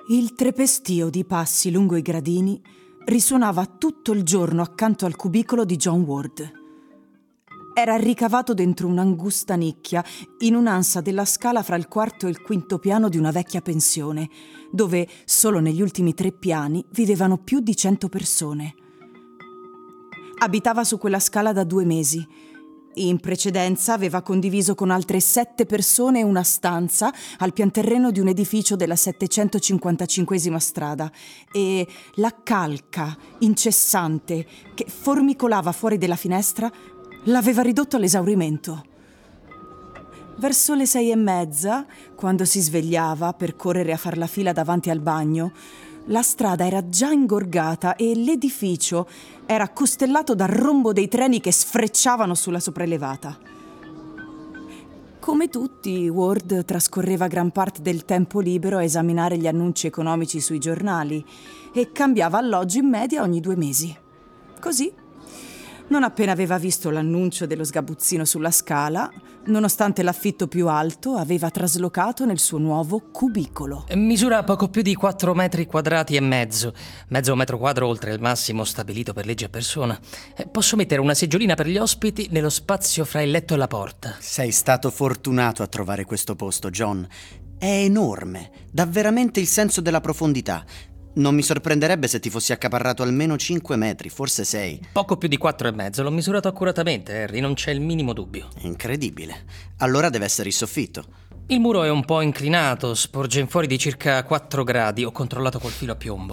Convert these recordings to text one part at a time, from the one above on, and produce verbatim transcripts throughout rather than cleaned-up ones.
Il trepestio di passi lungo i gradini risuonava tutto il giorno accanto al cubicolo di John Ward. Era ricavato dentro un'angusta nicchia, in un'ansa della scala fra il quarto e il quinto piano di una vecchia pensione, dove solo negli ultimi tre piani vivevano più di cento persone. Abitava su quella scala da due mesi. In precedenza aveva condiviso con altre sette persone una stanza al pianterreno di un edificio della settecentocinquantacinquesima strada e la calca incessante che formicolava fuori dalla finestra l'aveva ridotto all'esaurimento. Verso le sei e mezza, quando si svegliava per correre a far la fila davanti al bagno, la strada era già ingorgata e l'edificio era costellato dal rombo dei treni che sfrecciavano sulla sopraelevata. Come tutti, Ward trascorreva gran parte del tempo libero a esaminare gli annunci economici sui giornali e cambiava alloggio in media ogni due mesi. Così, non appena aveva visto l'annuncio dello sgabuzzino sulla scala, nonostante l'affitto più alto, aveva traslocato nel suo nuovo cubicolo. Misura poco più di quattro metri quadrati e mezzo, mezzo metro quadro oltre il massimo stabilito per legge a persona. Posso mettere una seggiolina per gli ospiti nello spazio fra il letto e la porta. Sei stato fortunato a trovare questo posto, John. È enorme, dà veramente il senso della profondità. Non mi sorprenderebbe se ti fossi accaparrato almeno cinque metri, forse sei. Poco più di quattro e mezzo, l'ho misurato accuratamente, Harry, non c'è il minimo dubbio. Incredibile. Allora deve essere il soffitto. Il muro è un po' inclinato, sporge in fuori di circa quattro gradi, ho controllato col filo a piombo.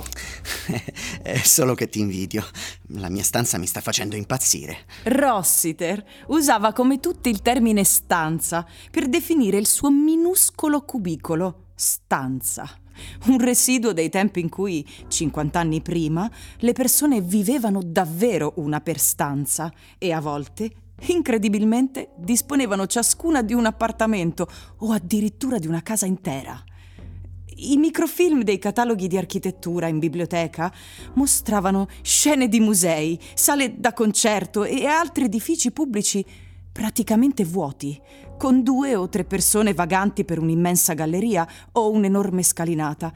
È solo che ti invidio. La mia stanza mi sta facendo impazzire. Rossiter usava come tutti il termine stanza per definire il suo minuscolo cubicolo, stanza. Un residuo dei tempi in cui, cinquant'anni prima, le persone vivevano davvero una per stanza e a volte, incredibilmente, disponevano ciascuna di un appartamento o addirittura di una casa intera. I microfilm dei cataloghi di architettura in biblioteca mostravano scene di musei, sale da concerto e altri edifici pubblici praticamente vuoti, con due o tre persone vaganti per un'immensa galleria o un'enorme scalinata.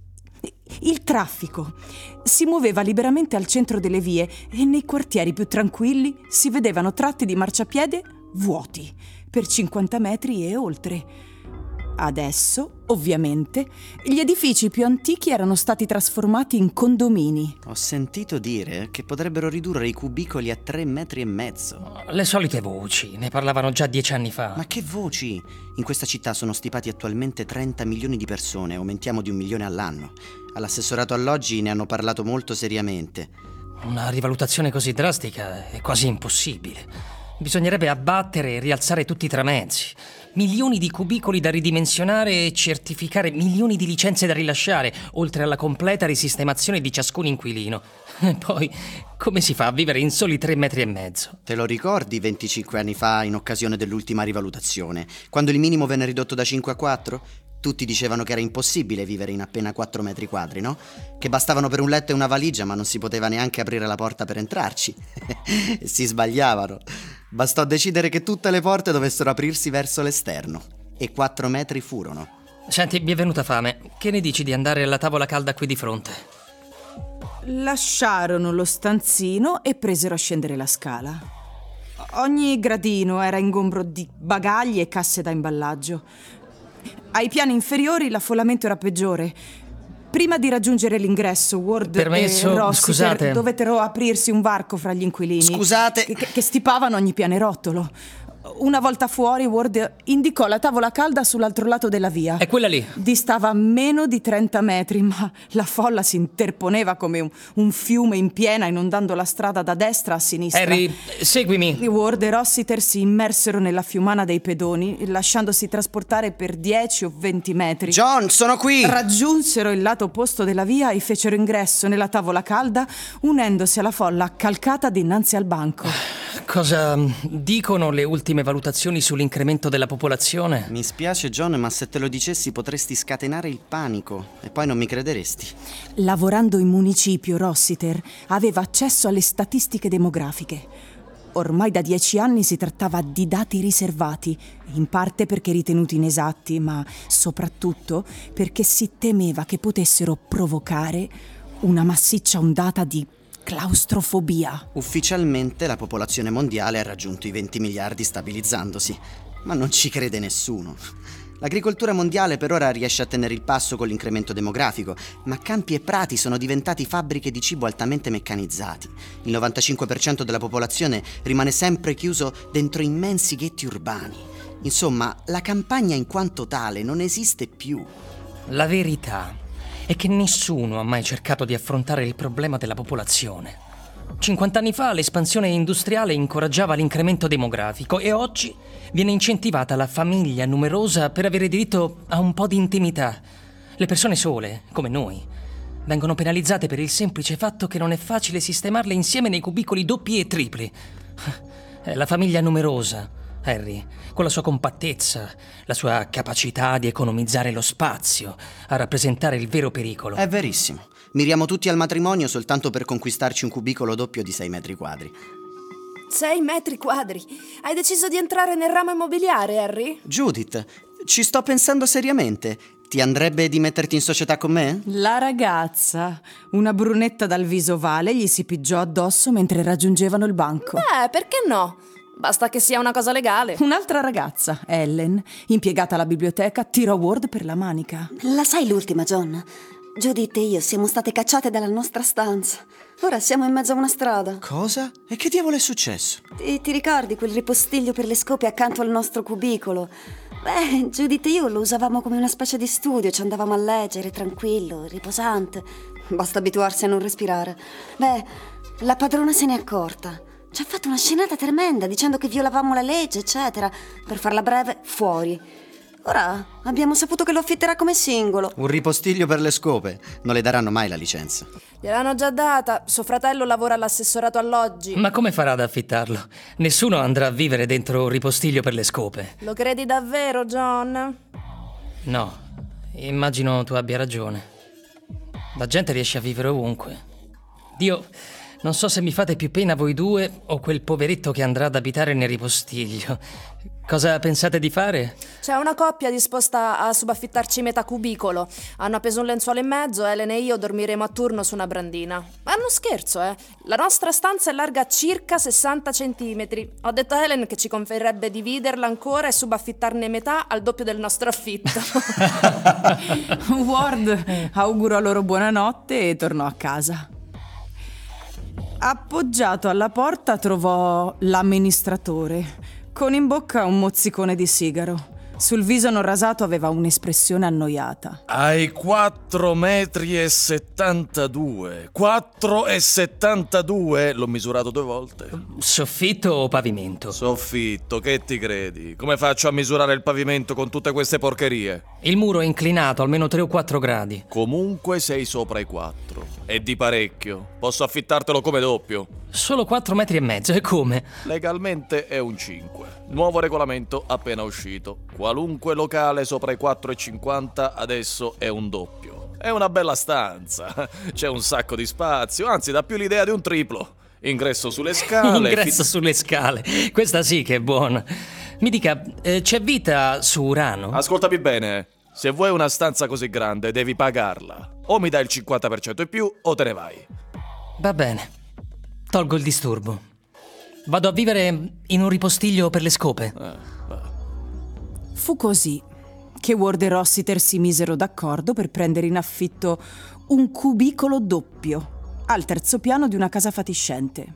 Il traffico si muoveva liberamente al centro delle vie e nei quartieri più tranquilli si vedevano tratti di marciapiede vuoti per cinquanta metri e oltre. Adesso, ovviamente, gli edifici più antichi erano stati trasformati in condomini. Ho sentito dire che potrebbero ridurre i cubicoli a tre metri e mezzo. Le solite voci, ne parlavano già dieci anni fa. Ma che voci? In questa città sono stipati attualmente trenta milioni di persone, aumentiamo di un milione all'anno. All'assessorato alloggi ne hanno parlato molto seriamente. Una rivalutazione così drastica è quasi impossibile. Bisognerebbe abbattere e rialzare tutti i tramezzi. Milioni di cubicoli da ridimensionare e certificare milioni di licenze da rilasciare, oltre alla completa risistemazione di ciascun inquilino. E poi, come si fa a vivere in soli tre metri e mezzo? Te lo ricordi venticinque anni fa, in occasione dell'ultima rivalutazione, quando il minimo venne ridotto da cinque a quattro? Tutti dicevano che era impossibile vivere in appena quattro metri quadri, no? Che bastavano per un letto e una valigia, ma non si poteva neanche aprire la porta per entrarci. Si sbagliavano. Bastò decidere che tutte le porte dovessero aprirsi verso l'esterno. E quattro metri furono. Senti, mi è venuta fame. Che ne dici di andare alla tavola calda qui di fronte? Lasciarono lo stanzino e presero a scendere la scala. Ogni gradino era ingombro di bagagli e casse da imballaggio. Ai piani inferiori l'affollamento era peggiore. Prima di raggiungere l'ingresso, Ward Permesso, e Rossiter scusate. dovettero aprirsi un varco fra gli inquilini. Scusate. Che, che stipavano ogni pianerottolo. Una volta fuori, Ward indicò la tavola calda sull'altro lato della via. È quella lì. Distava meno di trenta metri, ma la folla si interponeva come un, un fiume in piena, inondando la strada da destra a sinistra. Harry, seguimi. Ward e Rossiter si immersero nella fiumana dei pedoni, lasciandosi trasportare per dieci o venti metri. John, sono qui! Raggiunsero il lato opposto della via e fecero ingresso nella tavola calda, unendosi alla folla accalcata dinanzi al banco. Cosa dicono le ultime valutazioni sull'incremento della popolazione? Mi spiace, John, ma se te lo dicessi potresti scatenare il panico e poi non mi crederesti. Lavorando in municipio, Rossiter aveva accesso alle statistiche demografiche. ormai da dieci anni si trattava di dati riservati, in parte perché ritenuti inesatti, ma soprattutto perché si temeva che potessero provocare una massiccia ondata di claustrofobia. Ufficialmente la popolazione mondiale ha raggiunto i venti miliardi stabilizzandosi, ma non ci crede nessuno. L'agricoltura mondiale per ora riesce a tenere il passo con l'incremento demografico, ma campi e prati sono diventati fabbriche di cibo altamente meccanizzati. Il novantacinque per cento della popolazione rimane sempre chiuso dentro immensi ghetti urbani. Insomma, la campagna in quanto tale non esiste più. La verità è che nessuno ha mai cercato di affrontare il problema della popolazione. cinquanta anni fa l'espansione industriale incoraggiava l'incremento demografico e oggi viene incentivata la famiglia numerosa per avere diritto a un po' di intimità. Le persone sole, come noi, vengono penalizzate per il semplice fatto che non è facile sistemarle insieme nei cubicoli doppi e tripli. È la famiglia numerosa, Harry, con la sua compattezza, la sua capacità di economizzare lo spazio, a rappresentare il vero pericolo. È verissimo. Miriamo tutti al matrimonio soltanto per conquistarci un cubicolo doppio di sei metri quadri. Sei metri quadri? Hai deciso di entrare nel ramo immobiliare, Harry? Judith, ci sto pensando seriamente. Ti andrebbe di metterti in società con me? La ragazza, una brunetta dal viso ovale, gli si pigiò addosso mentre raggiungevano il banco. Beh, perché no? Basta che sia una cosa legale. Un'altra ragazza, Ellen, impiegata alla biblioteca, tirò Ward per la manica. La sai l'ultima, John? Judith e io siamo state cacciate dalla nostra stanza. Ora siamo in mezzo a una strada. Cosa? E che diavolo è successo? Ti, ti ricordi quel ripostiglio per le scope accanto al nostro cubicolo? Beh, Judith e io lo usavamo come una specie di studio. Ci andavamo a leggere, tranquillo, riposante. Basta abituarsi a non respirare. Beh, la padrona se n'è accorta. Ci ha fatto una scenata tremenda dicendo che violavamo la legge, eccetera. Per farla breve, fuori. Ora abbiamo saputo che lo affitterà come singolo. Un ripostiglio per le scope. Non le daranno mai la licenza. Gliel'hanno già data. Suo fratello lavora all'assessorato alloggi. Ma come farà ad affittarlo? Nessuno andrà a vivere dentro un ripostiglio per le scope. Lo credi davvero, John? No, immagino tu abbia ragione. La gente riesce a vivere ovunque. Dio, non so se mi fate più pena voi due o quel poveretto che andrà ad abitare nel ripostiglio. Cosa pensate di fare? C'è una coppia disposta a subaffittarci metà cubicolo. Hanno appeso un lenzuolo in mezzo, Ellen e io dormiremo a turno su una brandina. Ma è uno scherzo, eh? La nostra stanza è larga circa sessanta centimetri. Ho detto a Ellen che ci converrebbe dividerla ancora e subaffittarne metà al doppio del nostro affitto. Ward augurò loro buonanotte e tornò a casa. Appoggiato alla porta trovò l'amministratore, con in bocca un mozzicone di sigaro. Sul viso non rasato aveva un'espressione annoiata. Hai quattro metri e settantadue. quattro e settantadue? L'ho misurato due volte. Soffitto o pavimento? Soffitto, che ti credi? Come faccio a misurare il pavimento con tutte queste porcherie? Il muro è inclinato almeno tre o quattro gradi. Comunque sei sopra i quattro. E di parecchio. Posso affittartelo come doppio. Solo quattro metri e mezzo, e come? Legalmente è un cinque. Nuovo regolamento appena uscito. Qualunque locale sopra i quattro e cinquanta adesso è un doppio. È una bella stanza. C'è un sacco di spazio, anzi dà più l'idea di un triplo. Ingresso sulle scale. Ingresso fi- sulle scale. Questa sì che è buona. Mi dica, eh, c'è vita su Urano? Ascoltami bene. Se vuoi una stanza così grande devi pagarla. O mi dai il cinquanta per cento in più o te ne vai. Va bene. Tolgo il disturbo. Vado a vivere in un ripostiglio per le scope. Eh, va. Fu così che Ward e Rossiter si misero d'accordo per prendere in affitto un cubicolo doppio al terzo piano di una casa fatiscente.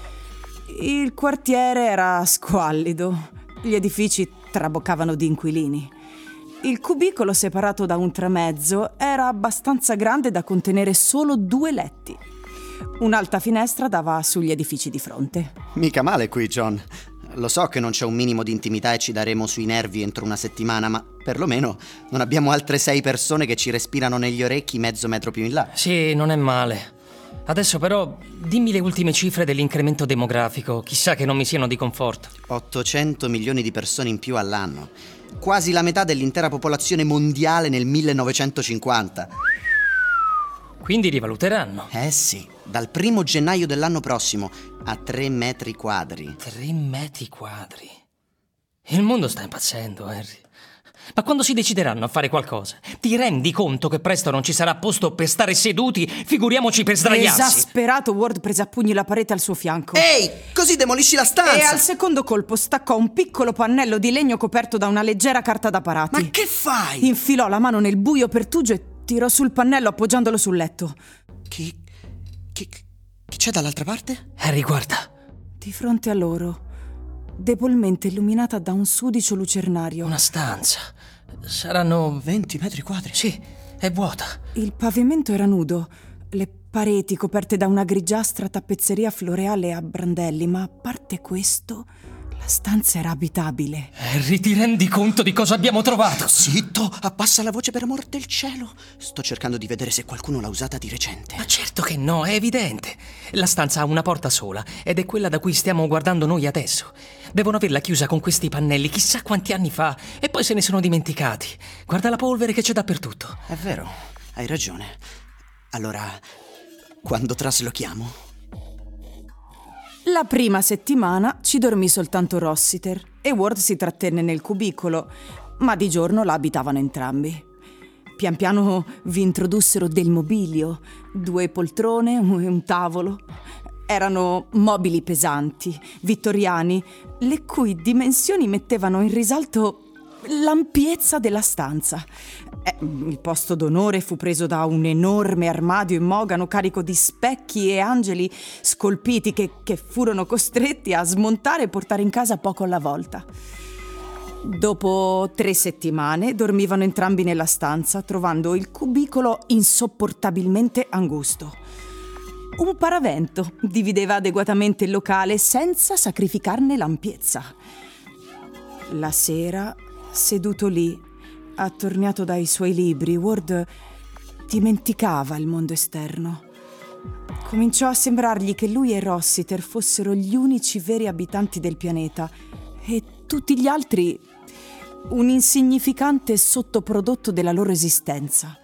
Il quartiere era squallido, gli edifici traboccavano di inquilini. Il cubicolo, separato da un tramezzo, era abbastanza grande da contenere solo due letti. Un'alta finestra dava sugli edifici di fronte. Mica male qui, John. Lo so che non c'è un minimo di intimità e ci daremo sui nervi entro una settimana, ma perlomeno non abbiamo altre sei persone che ci respirano negli orecchi mezzo metro più in là. Sì, non è male. Adesso però dimmi le ultime cifre dell'incremento demografico. Chissà che non mi siano di conforto. ottocento milioni di persone in più all'anno. Quasi la metà dell'intera popolazione mondiale nel millenovecentocinquanta. Quindi rivaluteranno. Eh sì. dal primo gennaio dell'anno prossimo, a tre metri quadri. Tre metri quadri. Il mondo sta impazzendo, Henry. Ma quando si decideranno a fare qualcosa, ti rendi conto che presto non ci sarà posto per stare seduti, figuriamoci per sdraiarsi? Esasperato, Ward prese a pugni la parete al suo fianco. Ehi, così demolisci la stanza! E al secondo colpo staccò un piccolo pannello di legno coperto da una leggera carta da parati. Ma che fai? Infilò la mano nel buio pertugio e tirò sul pannello appoggiandolo sul letto. Chi... chi... chi c'è dall'altra parte? Harry, guarda. Di fronte a loro, debolmente illuminata da un sudicio lucernario. Una stanza. Saranno... venti metri quadri? Sì, è vuota. Il pavimento era nudo, le pareti coperte da una grigiastra tappezzeria floreale a brandelli, ma a parte questo, la stanza era abitabile. Harry, ti rendi conto di cosa abbiamo trovato? Zitto, abbassa la voce per amor del cielo. Sto cercando di vedere se qualcuno l'ha usata di recente. Ma certo che no, è evidente. La stanza ha una porta sola ed è quella da cui stiamo guardando noi adesso. Devono averla chiusa con questi pannelli chissà quanti anni fa e poi se ne sono dimenticati. Guarda la polvere che c'è dappertutto. È vero, hai ragione. Allora, quando traslochiamo? La prima settimana ci dormì soltanto Rossiter e Ward si trattenne nel cubicolo, ma di giorno la abitavano entrambi. Pian piano vi introdussero del mobilio, due poltrone e un tavolo. Erano mobili pesanti, vittoriani, le cui dimensioni mettevano in risalto l'ampiezza della stanza. Eh, il posto d'onore fu preso da un enorme armadio in mogano carico di specchi e angeli scolpiti che, che furono costretti a smontare e portare in casa poco alla volta. Dopo tre settimane dormivano entrambi nella stanza, trovando il cubicolo insopportabilmente angusto. Un paravento divideva adeguatamente il locale senza sacrificarne l'ampiezza. La sera, seduto lì, attorniato dai suoi libri, Ward dimenticava il mondo esterno. Cominciò a sembrargli che lui e Rossiter fossero gli unici veri abitanti del pianeta e tutti gli altri un insignificante sottoprodotto della loro esistenza.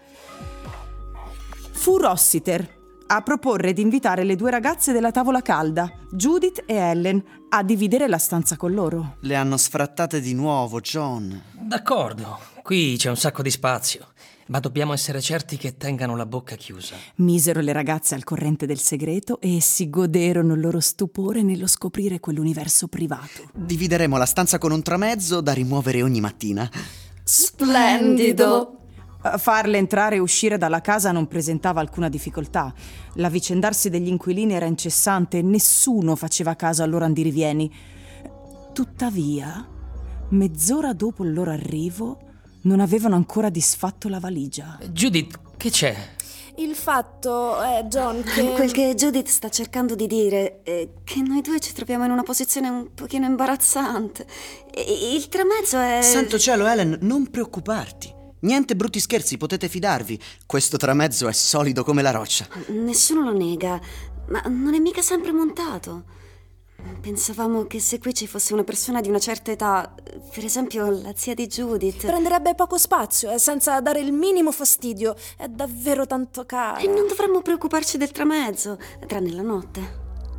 Fu Rossiter a proporre di invitare le due ragazze della tavola calda, Judith e Ellen, a dividere la stanza con loro. Le hanno sfrattate di nuovo, John. D'accordo, qui c'è un sacco di spazio, ma dobbiamo essere certi che tengano la bocca chiusa. Misero le ragazze al corrente del segreto e si goderono il loro stupore nello scoprire quell'universo privato. Divideremo la stanza con un tramezzo da rimuovere ogni mattina. Splendido! Farle entrare e uscire dalla casa non presentava alcuna difficoltà. L'avvicendarsi degli inquilini era incessante e nessuno faceva caso al loro andirivieni. Tuttavia, mezz'ora dopo il loro arrivo, non avevano ancora disfatto la valigia. Judith, che c'è? Il fatto è, John, che... Quel che Judith sta cercando di dire è che noi due ci troviamo in una posizione un pochino imbarazzante. E il tramezzo è... Santo cielo, Ellen, non preoccuparti. Niente brutti scherzi, potete fidarvi. Questo tramezzo è solido come la roccia. Nessuno lo nega, ma non è mica sempre montato. Pensavamo che se qui ci fosse una persona di una certa età, per esempio la zia di Judith... Prenderebbe poco spazio e senza dare il minimo fastidio. È davvero tanto caro. E non dovremmo preoccuparci del tramezzo, tranne la notte.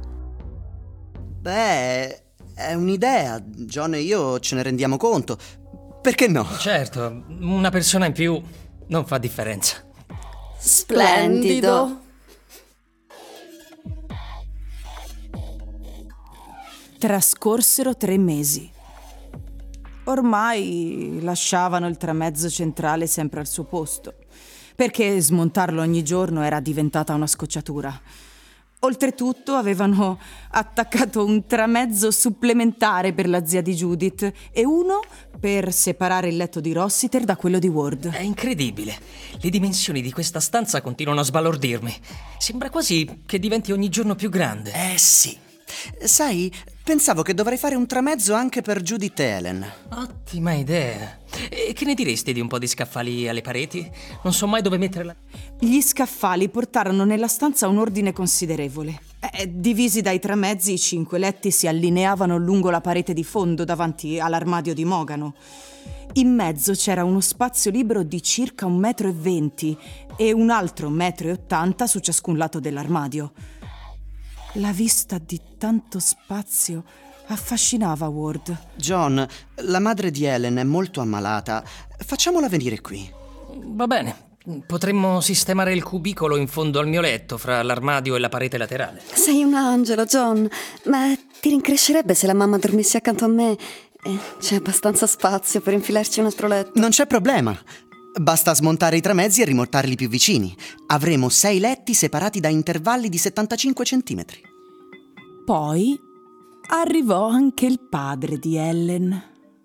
Beh, è un'idea. John e io ce ne rendiamo conto. Perché no? Certo, una persona in più non fa differenza. Splendido! Trascorsero tre mesi. Ormai lasciavano il tramezzo centrale sempre al suo posto, perché smontarlo ogni giorno era diventata una scocciatura. Oltretutto avevano attaccato un tramezzo supplementare per la zia di Judith e uno per separare il letto di Rossiter da quello di Ward. È incredibile. Le dimensioni di questa stanza continuano a sbalordirmi. Sembra quasi che diventi ogni giorno più grande. Eh sì. Sai, pensavo che dovrei fare un tramezzo anche per Judith e Ellen. Ottima idea. E che ne diresti di un po' di scaffali alle pareti? Non so mai dove metterla. Gli scaffali portarono nella stanza un ordine considerevole. Eh, divisi dai tramezzi, i cinque letti si allineavano lungo la parete di fondo davanti all'armadio di mogano. In mezzo c'era uno spazio libero di circa un metro e venti e un altro metro e ottanta su ciascun lato dell'armadio. La vista di tanto spazio affascinava Ward. John, la madre di Ellen è molto ammalata. Facciamola venire qui. Va bene. Potremmo sistemare il cubicolo in fondo al mio letto, fra l'armadio e la parete laterale. Sei un angelo, John. Ma ti rincrescerebbe se la mamma dormisse accanto a me? Eh, c'è abbastanza spazio per infilarci un altro letto. Non c'è problema. Basta smontare i tramezzi e rimortarli più vicini. Avremo sei letti separati da intervalli di settantacinque centimetri. Poi arrivò anche il padre di Ellen.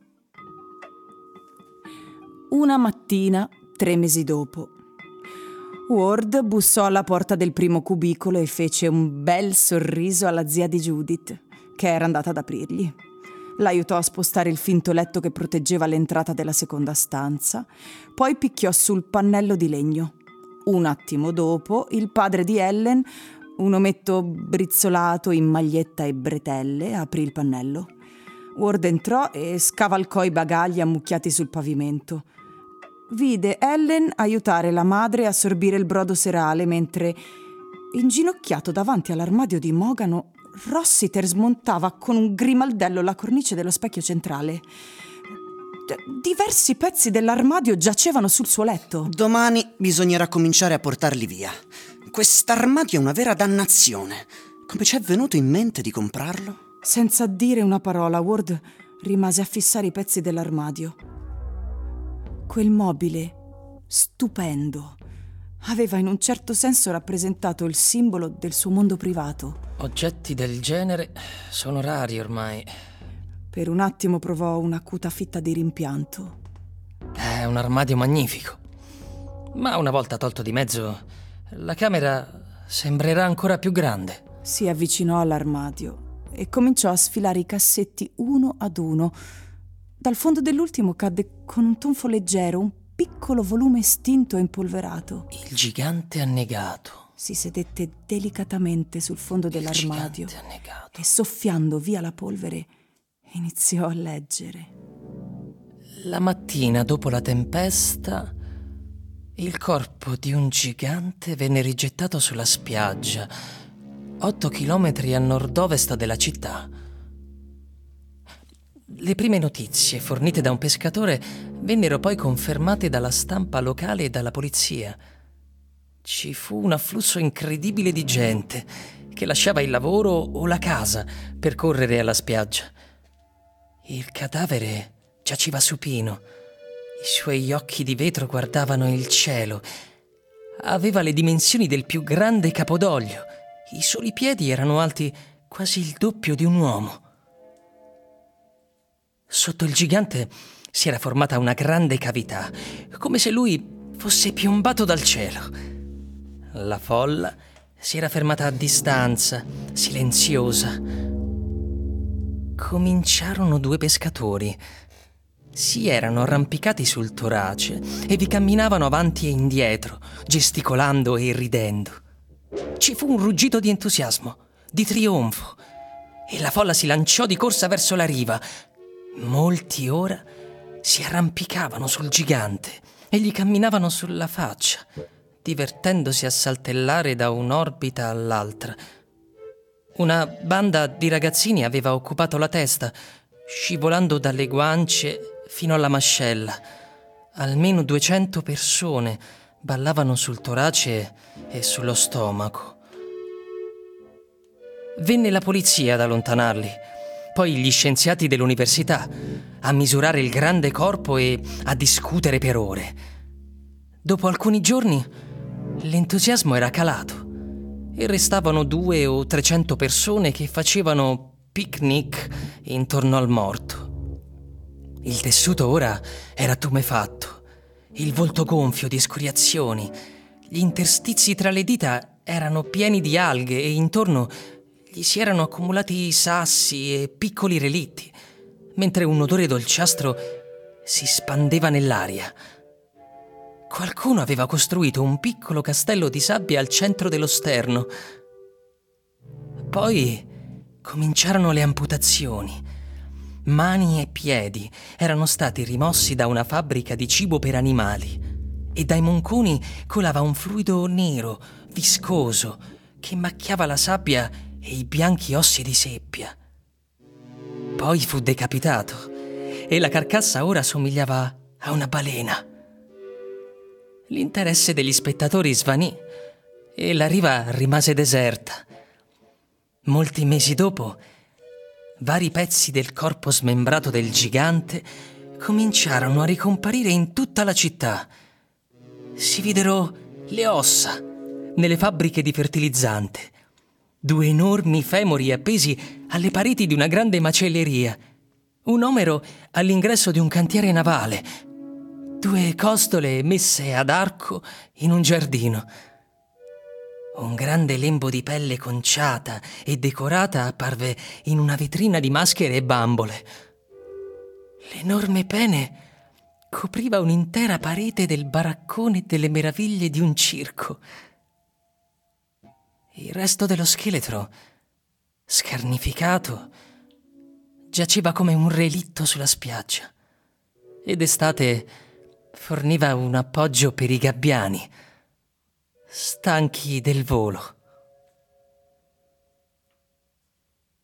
Una mattina, tre mesi dopo, Ward bussò alla porta del primo cubicolo e fece un bel sorriso alla zia di Judith, che era andata ad aprirgli. L'aiutò a spostare il finto letto che proteggeva l'entrata della seconda stanza, poi picchiò sul pannello di legno. Un attimo dopo, il padre di Ellen, un ometto brizzolato in maglietta e bretelle, aprì il pannello. Ward entrò e scavalcò i bagagli ammucchiati sul pavimento. Vide Ellen aiutare la madre a sorbire il brodo serale mentre, inginocchiato davanti all'armadio di Mogano, Rossiter smontava con un grimaldello la cornice dello specchio centrale. D- diversi pezzi dell'armadio giacevano sul suo letto. Domani bisognerà cominciare a portarli via. Quest'armadio è una vera dannazione. Come ci è venuto in mente di comprarlo? Senza dire una parola, Ward rimase a fissare i pezzi dell'armadio. Quel mobile, stupendo, aveva in un certo senso rappresentato il simbolo del suo mondo privato. Oggetti del genere sono rari ormai. Per un attimo provò un'acuta fitta di rimpianto. È un armadio magnifico. Ma una volta tolto di mezzo, la camera sembrerà ancora più grande. Si avvicinò all'armadio e cominciò a sfilare i cassetti uno ad uno. Dal fondo dell'ultimo cadde con un tonfo leggero un piccolo volume estinto e impolverato. Il gigante annegato. Si sedette delicatamente sul fondo Il dell'armadio gigante annegato. e, soffiando via la polvere, iniziò a leggere. La mattina dopo la tempesta, il corpo di un gigante venne rigettato sulla spiaggia, otto chilometri a nord-ovest della città. Le prime notizie fornite da un pescatore vennero poi confermate dalla stampa locale e dalla polizia. Ci fu un afflusso incredibile di gente che lasciava il lavoro o la casa per correre alla spiaggia. Il cadavere giaceva supino. I suoi occhi di vetro guardavano il cielo. Aveva le dimensioni del più grande capodoglio. I soli piedi erano alti quasi il doppio di un uomo. Sotto il gigante si era formata una grande cavità, come se lui fosse piombato dal cielo. La folla si era fermata a distanza, silenziosa. Cominciarono due pescatori. Si erano arrampicati sul torace e vi camminavano avanti e indietro, gesticolando e ridendo. Ci fu un ruggito di entusiasmo, di trionfo, e la folla si lanciò di corsa verso la riva. Molti ora si arrampicavano sul gigante e gli camminavano sulla faccia, divertendosi a saltellare da un'orbita all'altra. Una banda di ragazzini aveva occupato la testa, scivolando dalle guance fino alla mascella. Almeno duecento persone ballavano sul torace e sullo stomaco. Venne la polizia ad allontanarli, poi gli scienziati dell'università, a misurare il grande corpo e a discutere per ore. Dopo alcuni giorni l'entusiasmo era calato e restavano due o trecento persone che facevano picnic intorno al morto. Il tessuto ora era tumefatto, il volto gonfio di scoriazioni, gli interstizi tra le dita erano pieni di alghe e intorno gli si erano accumulati sassi e piccoli relitti, mentre un odore dolciastro si spandeva nell'aria. Qualcuno aveva costruito un piccolo castello di sabbia al centro dello sterno. Poi cominciarono le amputazioni. Mani e piedi erano stati rimossi da una fabbrica di cibo per animali e dai monconi colava un fluido nero, viscoso, che macchiava la sabbia e i bianchi ossi di seppia. Poi fu decapitato e la carcassa ora somigliava a una balena. L'interesse degli spettatori svanì e la riva rimase deserta. Molti mesi dopo, vari pezzi del corpo smembrato del gigante cominciarono a ricomparire in tutta la città. Si videro le ossa nelle fabbriche di fertilizzante, due enormi femori appesi alle pareti di una grande macelleria, un omero all'ingresso di un cantiere navale, due costole messe ad arco in un giardino. Un grande lembo di pelle conciata e decorata apparve in una vetrina di maschere e bambole. L'enorme pene copriva un'intera parete del baraccone delle meraviglie di un circo. Il resto dello scheletro, scarnificato, giaceva come un relitto sulla spiaggia e d'estate forniva un appoggio per i gabbiani, stanchi del volo.